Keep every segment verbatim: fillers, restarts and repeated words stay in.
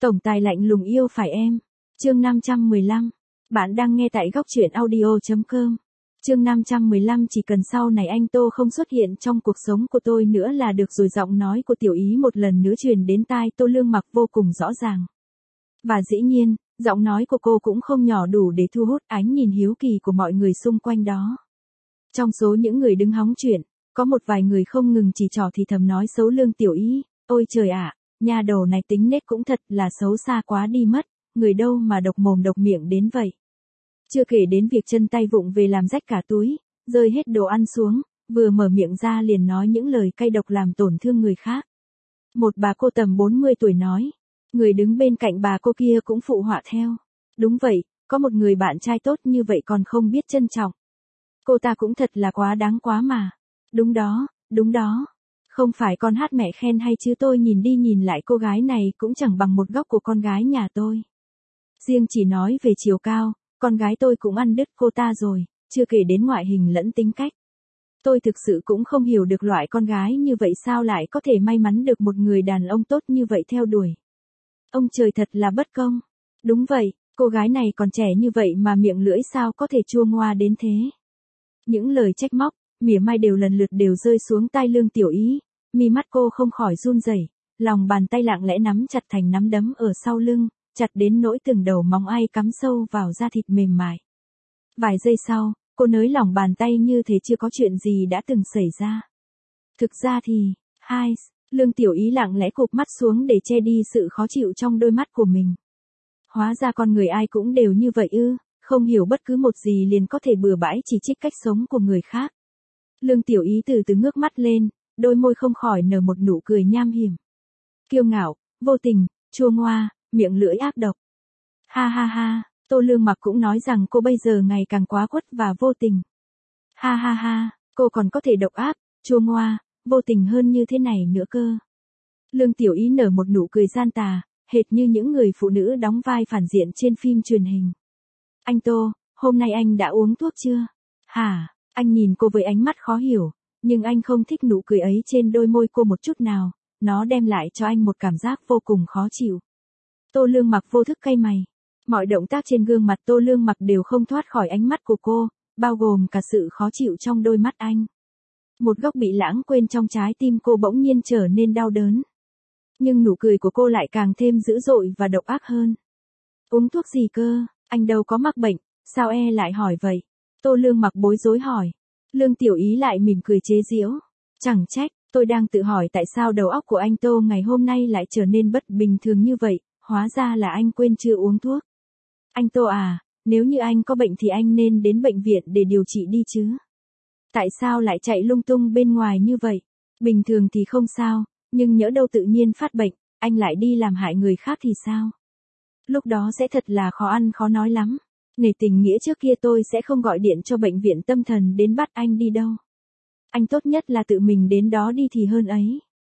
Tổng tài lạnh lùng yêu phải em. Chương năm trăm mười lăm. Bạn đang nghe tại góc truyện audio chấm com. Chương năm trăm mười lăm. Chỉ cần sau này anh Tô không xuất hiện trong cuộc sống của tôi nữa là được rồi. Giọng nói của Tiểu Ý một lần nữa truyền đến tai Tô Lương Mặc vô cùng rõ ràng. Và dĩ nhiên, giọng nói của cô cũng không nhỏ đủ để thu hút ánh nhìn hiếu kỳ của mọi người xung quanh đó. Trong số những người đứng hóng chuyện, có một vài người không ngừng chỉ trỏ thì thầm nói xấu Lương Tiểu Ý. Ôi trời ạ, nhà đầu này tính nết cũng thật là xấu xa quá đi mất, người đâu mà độc mồm độc miệng đến vậy. Chưa kể đến việc chân tay vụng về làm rách cả túi, rơi hết đồ ăn xuống, vừa mở miệng ra liền nói những lời cay độc làm tổn thương người khác. Một bà cô tầm bốn mươi tuổi nói, người đứng bên cạnh bà cô kia cũng phụ họa theo. Đúng vậy, có một người bạn trai tốt như vậy còn không biết trân trọng. Cô ta cũng thật là quá đáng quá mà. Đúng đó, đúng đó. Không phải con hát mẹ khen hay chứ tôi nhìn đi nhìn lại cô gái này cũng chẳng bằng một góc của con gái nhà tôi. Riêng chỉ nói về chiều cao, con gái tôi cũng ăn đứt cô ta rồi, chưa kể đến ngoại hình lẫn tính cách. Tôi thực sự cũng không hiểu được loại con gái như vậy sao lại có thể may mắn được một người đàn ông tốt như vậy theo đuổi. Ông trời thật là bất công. Đúng vậy, cô gái này còn trẻ như vậy mà miệng lưỡi sao có thể chua ngoa đến thế. Những lời trách móc, mỉa mai đều lần lượt đều rơi xuống tai Lương Tiểu Ý, mi mắt cô không khỏi run rẩy, lòng bàn tay lặng lẽ nắm chặt thành nắm đấm ở sau lưng, chặt đến nỗi từng đầu móng ay cắm sâu vào da thịt mềm mại. Vài giây sau, cô nới lỏng bàn tay như thế chưa có chuyện gì đã từng xảy ra. Thực ra thì, hai, Lương Tiểu Ý lặng lẽ cụp mắt xuống để che đi sự khó chịu trong đôi mắt của mình. Hóa ra con người ai cũng đều như vậy ư, không hiểu bất cứ một gì liền có thể bừa bãi chỉ trích cách sống của người khác. Lương Tiểu Ý từ từ ngước mắt lên, đôi môi không khỏi nở một nụ cười nham hiểm. Kiêu ngạo, vô tình, chua ngoa, miệng lưỡi ác độc. Ha ha ha, Tô Lương Mặc cũng nói rằng cô bây giờ ngày càng quá quất và vô tình. Ha ha ha, cô còn có thể độc ác, chua ngoa, vô tình hơn như thế này nữa cơ. Lương Tiểu Ý nở một nụ cười gian tà, hệt như những người phụ nữ đóng vai phản diện trên phim truyền hình. Anh Tô, hôm nay anh đã uống thuốc chưa? Hả? Anh nhìn cô với ánh mắt khó hiểu, nhưng anh không thích nụ cười ấy trên đôi môi cô một chút nào, nó đem lại cho anh một cảm giác vô cùng khó chịu. Tô Lương Mặc vô thức cay mày. Mọi động tác trên gương mặt Tô Lương Mặc đều không thoát khỏi ánh mắt của cô, bao gồm cả sự khó chịu trong đôi mắt anh. Một góc bị lãng quên trong trái tim cô bỗng nhiên trở nên đau đớn. Nhưng nụ cười của cô lại càng thêm dữ dội và độc ác hơn. Uống thuốc gì cơ, anh đâu có mắc bệnh, sao e lại hỏi vậy? Tô Lương Mặc bối rối hỏi. Lương Tiểu Ý lại mỉm cười chế giễu. Chẳng trách, tôi đang tự hỏi tại sao đầu óc của anh Tô ngày hôm nay lại trở nên bất bình thường như vậy, hóa ra là anh quên chưa uống thuốc. Anh Tô à, nếu như anh có bệnh thì anh nên đến bệnh viện để điều trị đi chứ. Tại sao lại chạy lung tung bên ngoài như vậy? Bình thường thì không sao, nhưng nhỡ đâu tự nhiên phát bệnh, anh lại đi làm hại người khác thì sao? Lúc đó sẽ thật là khó ăn khó nói lắm. Nể tình nghĩa trước kia tôi sẽ không gọi điện cho bệnh viện tâm thần đến bắt anh đi đâu. Anh tốt nhất là tự mình đến đó đi thì hơn ấy.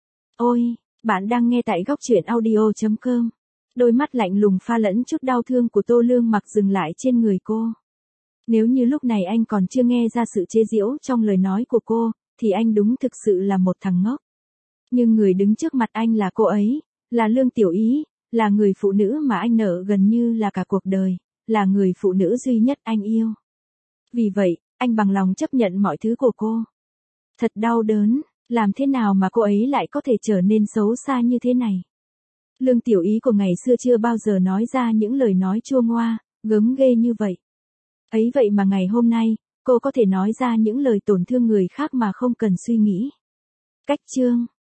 Ôi, bạn đang nghe tại góc truyện audio chấm com. Đôi mắt lạnh lùng pha lẫn chút đau thương của Tô Lương Mặc dừng lại trên người cô. Nếu như lúc này anh còn chưa nghe ra sự chế giễu trong lời nói của cô, thì anh đúng thực sự là một thằng ngốc. Nhưng người đứng trước mặt anh là cô ấy, là Lương Tiểu Ý, là người phụ nữ mà anh nợ gần như là cả cuộc đời, là người phụ nữ duy nhất anh yêu. Vì vậy, anh bằng lòng chấp nhận mọi thứ của cô. Thật đau đớn, làm thế nào mà cô ấy lại có thể trở nên xấu xa như thế này? Lương Tiểu Ý của ngày xưa chưa bao giờ nói ra những lời nói chua ngoa, gớm ghê như vậy. Ấy vậy mà ngày hôm nay, cô có thể nói ra những lời tổn thương người khác mà không cần suy nghĩ. Cách chương